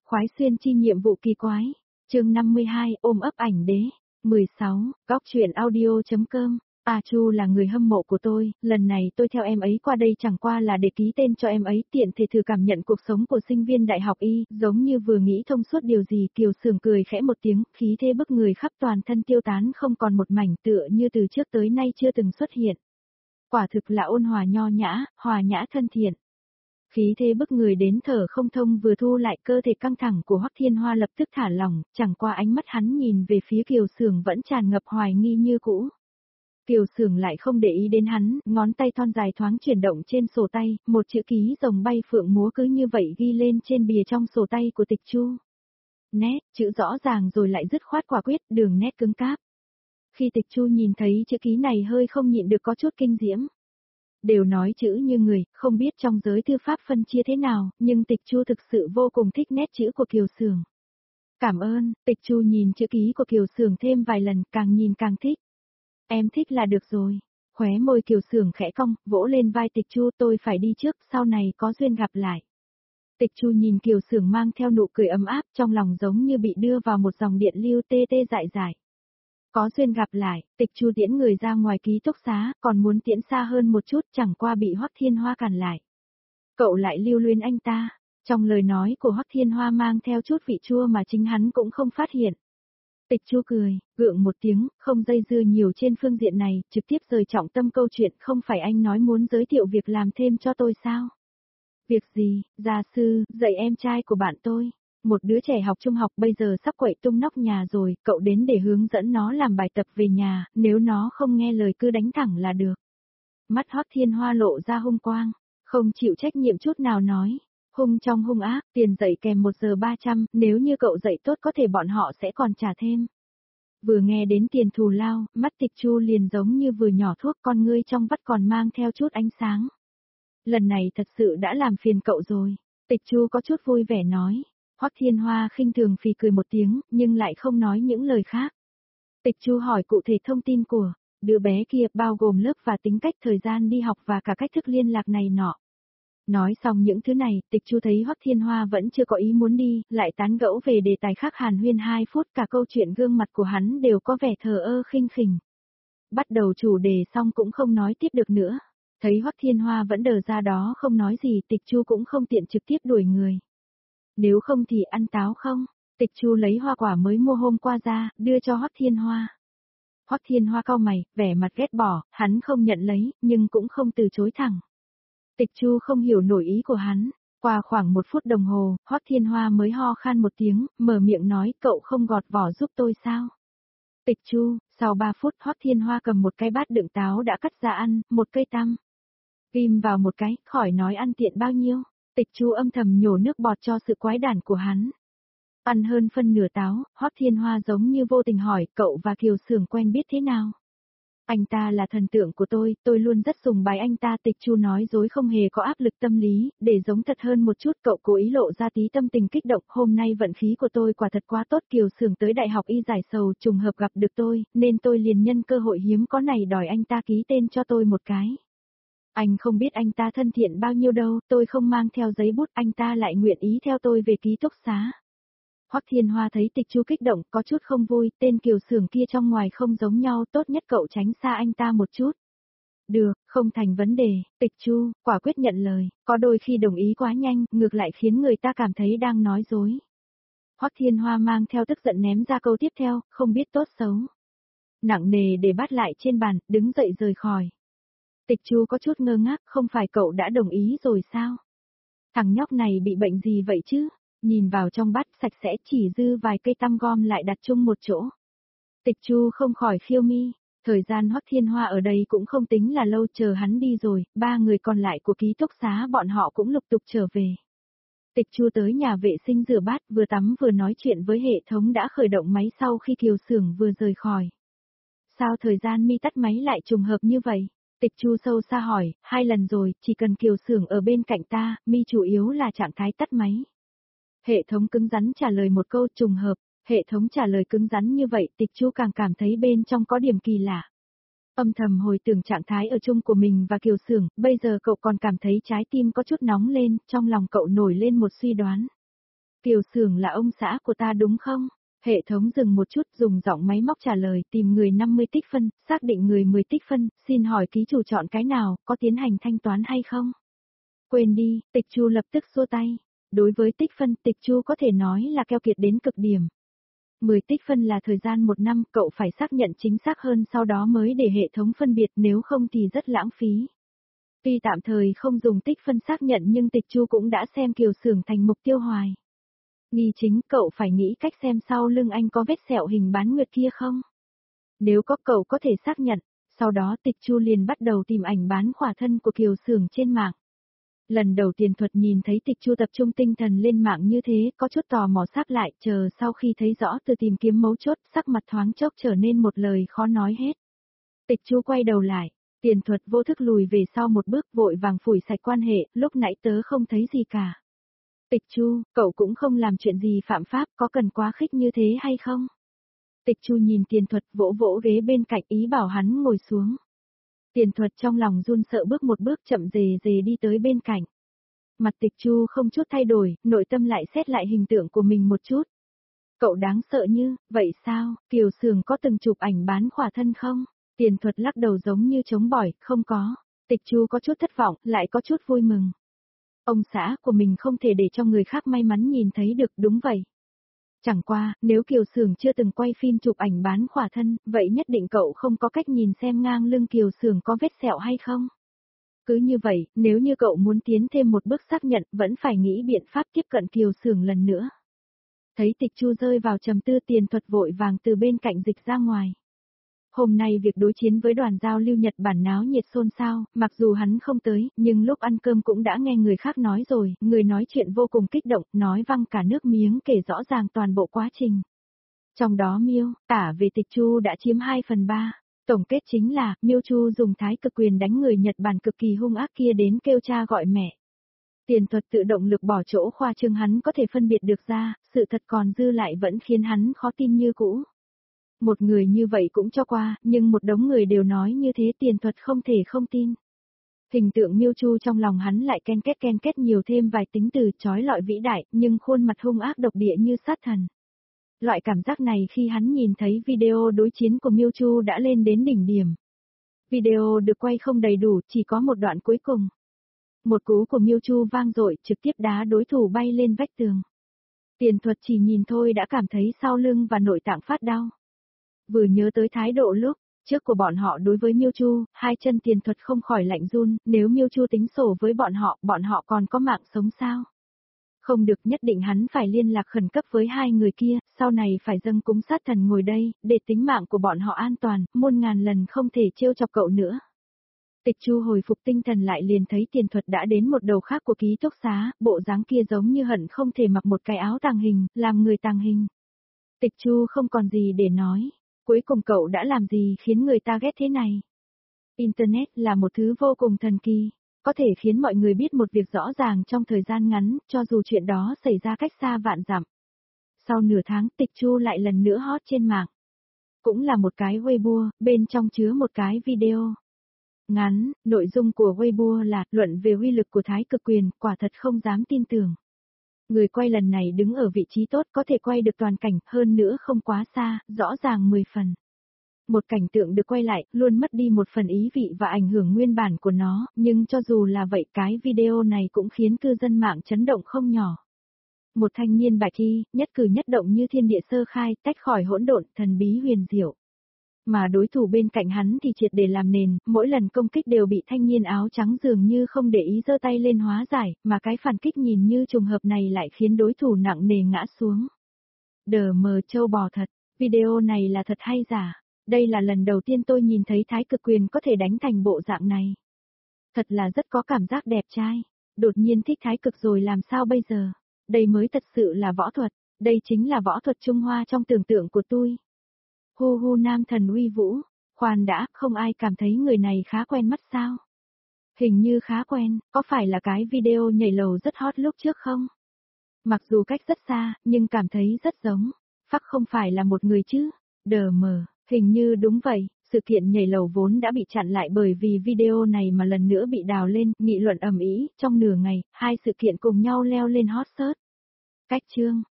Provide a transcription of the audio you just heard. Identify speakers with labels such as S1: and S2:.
S1: Khoái xuyên chi nhiệm vụ kỳ quái. Chương 52, ôm ấp ảnh đế. 16, góc truyện audio.com. A Chu là người hâm mộ của tôi, lần này tôi theo em ấy qua đây chẳng qua là để ký tên cho em ấy tiện thể thử cảm nhận cuộc sống của sinh viên đại học y, giống như vừa nghĩ thông suốt điều gì. Kiều Sường cười khẽ một tiếng, khí thế bức người khắp toàn thân tiêu tán không còn một mảnh, tựa như từ trước tới nay chưa từng xuất hiện. Quả thực là ôn hòa nho nhã, hòa nhã thân thiện. Khí thế bức người đến thở không thông, vừa thu lại cơ thể căng thẳng của Hoắc Thiên Hoa lập tức thả lỏng, chẳng qua ánh mắt hắn nhìn về phía Kiều Sường vẫn tràn ngập hoài nghi như cũ. Kiều Sường lại không để ý đến hắn, ngón tay thon dài thoáng chuyển động trên sổ tay, một chữ ký rồng bay phượng múa cứ như vậy ghi lên trên bìa trong sổ tay của Tịch Chu. Nét, chữ rõ ràng rồi lại dứt khoát quả quyết, đường nét cứng cáp. Khi Tịch Chu nhìn thấy chữ ký này hơi không nhịn được có chút kinh diễm. Đều nói chữ như người, không biết trong giới thư pháp phân chia thế nào, nhưng Tịch Chu thực sự vô cùng thích nét chữ của Kiều Sường. Cảm ơn, Tịch Chu nhìn chữ ký của Kiều Sường thêm vài lần, càng nhìn càng thích. Em thích là được rồi. Khóe môi Kiều Sường khẽ cong, vỗ lên vai Tịch Chu, tôi phải đi trước, sau này có duyên gặp lại. Tịch Chu nhìn Kiều Sường mang theo nụ cười ấm áp, trong lòng giống như bị đưa vào một dòng điện lưu tê tê dại dại. Có duyên gặp lại, Tịch Chu tiễn người ra ngoài ký túc xá, còn muốn tiễn xa hơn một chút, chẳng qua bị Hoắc Thiên Hoa cản lại. Cậu lại lưu luyến anh ta. Trong lời nói của Hoắc Thiên Hoa mang theo chút vị chua mà chính hắn cũng không phát hiện. Tịch Chu cười, gượng một tiếng, không dây dưa nhiều trên phương diện này, trực tiếp rời trọng tâm câu chuyện. Không phải anh nói muốn giới thiệu việc làm thêm cho tôi sao? Việc gì, gia sư, dạy em trai của bạn tôi. Một đứa trẻ học trung học bây giờ sắp quậy tung nóc nhà rồi, cậu đến để hướng dẫn nó làm bài tập về nhà, nếu nó không nghe lời cứ đánh thẳng là được. Mắt Hoắc Thiên Hoa lộ ra hung quang, không chịu trách nhiệm chút nào nói. Hung trong hung ác, tiền dạy kèm 1 giờ 300, nếu như cậu dạy tốt có thể bọn họ sẽ còn trả thêm. Vừa nghe đến tiền thù lao, mắt Tịch Chu liền giống như vừa nhỏ thuốc, con ngươi trong vắt còn mang theo chút ánh sáng. Lần này thật sự đã làm phiền cậu rồi. Tịch Chu có chút vui vẻ nói. Hoắc Thiên Hoa khinh thường phì cười một tiếng, nhưng lại không nói những lời khác. Tịch Chu hỏi cụ thể thông tin của đứa bé kia, bao gồm lớp và tính cách, thời gian đi học và cả cách thức liên lạc này nọ. Nói xong những thứ này, Tịch Chu thấy Hoắc Thiên Hoa vẫn chưa có ý muốn đi, lại tán gẫu về đề tài khác hàn huyên 2 phút, cả câu chuyện gương mặt của hắn đều có vẻ thờ ơ khinh khỉnh. Bắt đầu chủ đề xong cũng không nói tiếp được nữa. Thấy Hoắc Thiên Hoa vẫn đờ ra đó không nói gì, Tịch Chu cũng không tiện trực tiếp đuổi người. Nếu không thì ăn táo không? Tịch Chu lấy hoa quả mới mua hôm qua ra, đưa cho Hoắc Thiên Hoa. Hoắc Thiên Hoa cau mày, vẻ mặt ghét bỏ, hắn không nhận lấy, nhưng cũng không từ chối thẳng. Tịch Chu không hiểu nổi ý của hắn. Qua khoảng 1 phút đồng hồ, Hoắc Thiên Hoa mới ho khan một tiếng, mở miệng nói, cậu không gọt vỏ giúp tôi sao? Tịch Chu, sau 3 phút Hoắc Thiên Hoa cầm một cái bát đựng táo đã cắt ra ăn, một cây tăm. Ghim vào một cái, khỏi nói ăn tiện bao nhiêu. Tịch Chu âm thầm nhổ nước bọt cho sự quái đản của hắn. Ăn hơn phân nửa táo, Hoắc Thiên Hoa giống như vô tình hỏi, cậu và Kiều Sường quen biết thế nào? Anh ta là thần tượng của tôi luôn rất sùng bái anh ta. Tịch Chu nói dối không hề có áp lực tâm lý, để giống thật hơn một chút. Cậu cố ý lộ ra tí tâm tình kích động, hôm nay vận khí của tôi quả thật quá tốt, Kiều Sường tới đại học y giải sầu trùng hợp gặp được tôi, nên tôi liền nhân cơ hội hiếm có này đòi anh ta ký tên cho tôi một cái. Anh không biết anh ta thân thiện bao nhiêu đâu, tôi không mang theo giấy bút, anh ta lại nguyện ý theo tôi về ký túc xá. Hoắc Thiên Hoa thấy Tịch Chu kích động, có chút không vui, tên Kiều Sường kia trong ngoài không giống nhau, tốt nhất cậu tránh xa anh ta một chút. Được, không thành vấn đề. Tịch Chu quả quyết nhận lời, có đôi khi đồng ý quá nhanh, ngược lại khiến người ta cảm thấy đang nói dối. Hoắc Thiên Hoa mang theo tức giận ném ra câu tiếp theo, không biết tốt xấu. Nặng nề để bắt lại trên bàn, đứng dậy rời khỏi. Tịch Chu có chút ngơ ngác, không phải cậu đã đồng ý rồi sao? Thằng nhóc này bị bệnh gì vậy chứ? Nhìn vào trong bát sạch sẽ, chỉ dư vài cây tăm gom lại đặt chung một chỗ. Tịch Chu không khỏi khiêu mi, thời gian Hoắc Thiên Hoa ở đây cũng không tính là lâu, chờ hắn đi rồi, 3 người còn lại của ký túc xá bọn họ cũng lục tục trở về. Tịch Chu tới nhà vệ sinh rửa bát, vừa tắm vừa nói chuyện với hệ thống đã khởi động máy sau khi Kiều Sường vừa rời khỏi. Sao thời gian mi tắt máy lại trùng hợp như vậy? Tịch Chu sâu xa hỏi, 2 lần rồi, chỉ cần Kiều Sường ở bên cạnh ta, mi chủ yếu là trạng thái tắt máy. Hệ thống cứng rắn trả lời một câu trùng hợp, hệ thống trả lời cứng rắn như vậy, Tịch Chu càng cảm thấy bên trong có điểm kỳ lạ. Âm thầm hồi tưởng trạng thái ở chung của mình và Kiều Sường, bây giờ cậu còn cảm thấy trái tim có chút nóng lên, trong lòng cậu nổi lên một suy đoán. Kiều Sưởng là ông xã của ta đúng không? Hệ thống dừng một chút dùng giọng máy móc trả lời tìm người 50 tích phân, xác định người 10 tích phân, xin hỏi ký chủ chọn cái nào, có tiến hành thanh toán hay không? Quên đi, Tịch Chu lập tức xua tay. Đối với tích phân, Tịch Chu có thể nói là keo kiệt đến cực điểm. 10 tích phân là thời gian 1 năm, cậu phải xác nhận chính xác hơn sau đó mới để hệ thống phân biệt, nếu không thì rất lãng phí. Tuy tạm thời không dùng tích phân xác nhận nhưng Tịch Chu cũng đã xem Kiều Sưởng thành mục tiêu hoài. Nghi chính, cậu phải nghĩ cách xem sau lưng anh có vết sẹo hình bán nguyệt kia không? Nếu có cậu có thể xác nhận, sau đó Tịch Chu liền bắt đầu tìm ảnh bán khỏa thân của Kiều Sưởng trên mạng. Lần đầu Tiền Thuật nhìn thấy Tịch Chu tập trung tinh thần lên mạng như thế, có chút tò mò xác lại, chờ sau khi thấy rõ từ tìm kiếm mấu chốt, sắc mặt thoáng chốc trở nên một lời khó nói hết. Tịch Chu quay đầu lại, Tiền Thuật vô thức lùi về sau một bước, vội vàng phủi sạch quan hệ, lúc nãy tớ không thấy gì cả. Tịch Chu, cậu cũng không làm chuyện gì phạm pháp, có cần quá khích như thế hay không? Tịch Chu nhìn Tiền Thuật vỗ vỗ ghế bên cạnh ý bảo hắn ngồi xuống. Tiền Thuật trong lòng run sợ bước một bước chậm rề rề đi tới bên cạnh. Mặt Tịch Chu không chút thay đổi, nội tâm lại xét lại hình tượng của mình một chút. Cậu đáng sợ như, vậy sao, Kiều Sưởng có từng chụp ảnh bán khỏa thân không? Tiền Thuật lắc đầu giống như chống bỏi, không có. Tịch Chu có chút thất vọng, lại có chút vui mừng. Ông xã của mình không thể để cho người khác may mắn nhìn thấy được, đúng vậy. Chẳng qua, nếu Kiều Sưởng chưa từng quay phim chụp ảnh bán khỏa thân, vậy nhất định cậu không có cách nhìn xem ngang lưng Kiều Sưởng có vết sẹo hay không? Cứ như vậy, nếu như cậu muốn tiến thêm một bước xác nhận, vẫn phải nghĩ biện pháp tiếp cận Kiều Sưởng lần nữa. Thấy Tịch Chu rơi vào trầm tư, Tiền Thuật vội vàng từ bên cạnh dịch ra ngoài. Hôm nay việc đối chiến với đoàn giao lưu Nhật Bản náo nhiệt xôn xao, mặc dù hắn không tới, nhưng lúc ăn cơm cũng đã nghe người khác nói rồi, người nói chuyện vô cùng kích động, nói văng cả nước miếng kể rõ ràng toàn bộ quá trình. Trong đó Miêu, tả về Tịch Chu đã chiếm 2/3. Tổng kết chính là, Miêu Chu dùng thái cực quyền đánh người Nhật Bản cực kỳ hung ác kia đến kêu cha gọi mẹ. Tiền Thuật tự động lực bỏ chỗ khoa trương hắn có thể phân biệt được ra, sự thật còn dư lại vẫn khiến hắn khó tin như cũ. Một người như vậy cũng cho qua, nhưng một đống người đều nói như thế, Tiền Thuật không thể không tin. Hình tượng Miêu Chu trong lòng hắn lại ken két nhiều thêm vài tính từ trói lọi vĩ đại, nhưng khuôn mặt hung ác độc địa như sát thần. Loại cảm giác này khi hắn nhìn thấy video đối chiến của Miêu Chu đã lên đến đỉnh điểm. Video được quay không đầy đủ, chỉ có một đoạn cuối cùng. Một cú của Miêu Chu vang dội, trực tiếp đá đối thủ bay lên vách tường. Tiền Thuật chỉ nhìn thôi đã cảm thấy sau lưng và nội tạng phát đau. Vừa nhớ tới thái độ lúc trước của bọn họ đối với Miêu Chu, hai chân Tiền Thuật không khỏi lạnh run, nếu Miêu Chu tính sổ với bọn họ còn có mạng sống sao? Không được, nhất định hắn phải liên lạc khẩn cấp với hai người kia, sau này phải dâng cúng sát thần ngồi đây, để tính mạng của bọn họ an toàn, muôn ngàn lần không thể trêu chọc cậu nữa. Tịch Chu hồi phục tinh thần lại liền thấy Tiền Thuật đã đến một đầu khác của ký túc xá, bộ dáng kia giống như hận không thể mặc một cái áo tàng hình, làm người tàng hình. Tịch Chu không còn gì để nói, cuối cùng cậu đã làm gì khiến người ta ghét thế này? Internet là một thứ vô cùng thần kỳ, có thể khiến mọi người biết một việc rõ ràng trong thời gian ngắn, cho dù chuyện đó xảy ra cách xa vạn dặm. Sau nửa tháng, Tịch Chu lại lần nữa hot trên mạng. Cũng là một cái Weibo, bên trong chứa một cái video ngắn, nội dung của Weibo là luận về uy lực của thái cực quyền, quả thật không dám tin tưởng. Người quay lần này đứng ở vị trí tốt, có thể quay được toàn cảnh, hơn nữa không quá xa, rõ ràng 10 phần. Một cảnh tượng được quay lại, luôn mất đi một phần ý vị và ảnh hưởng nguyên bản của nó, nhưng cho dù là vậy cái video này cũng khiến cư dân mạng chấn động không nhỏ. Một thanh niên bạch y, nhất cử nhất động như thiên địa sơ khai, tách khỏi hỗn độn, thần bí huyền diệu. Mà đối thủ bên cạnh hắn thì triệt để làm nền, mỗi lần công kích đều bị thanh niên áo trắng dường như không để ý giơ tay lên hóa giải, mà cái phản kích nhìn như trùng hợp này lại khiến đối thủ nặng nề ngã xuống. Đờ mờ châu bò thật, video này là thật hay giả? Đây là lần đầu tiên tôi nhìn thấy thái cực quyền có thể đánh thành bộ dạng này. Thật là rất có cảm giác đẹp trai. Đột nhiên thích thái cực rồi làm sao bây giờ? Đây mới thật sự là võ thuật, đây chính là võ thuật Trung Hoa trong tưởng tượng của tôi. Hu hu nam thần uy vũ, khoan đã, không ai cảm thấy người này khá quen mắt sao? Hình như khá quen, có phải là cái video nhảy lầu rất hot lúc trước không? Mặc dù cách rất xa, nhưng cảm thấy rất giống. Phắc không phải là một người chứ? Đờ mờ, hình như đúng vậy, sự kiện nhảy lầu vốn đã bị chặn lại bởi vì video này mà lần nữa bị đào lên, nghị luận ầm ĩ, trong nửa ngày, hai sự kiện cùng nhau leo lên hot search. Cách chương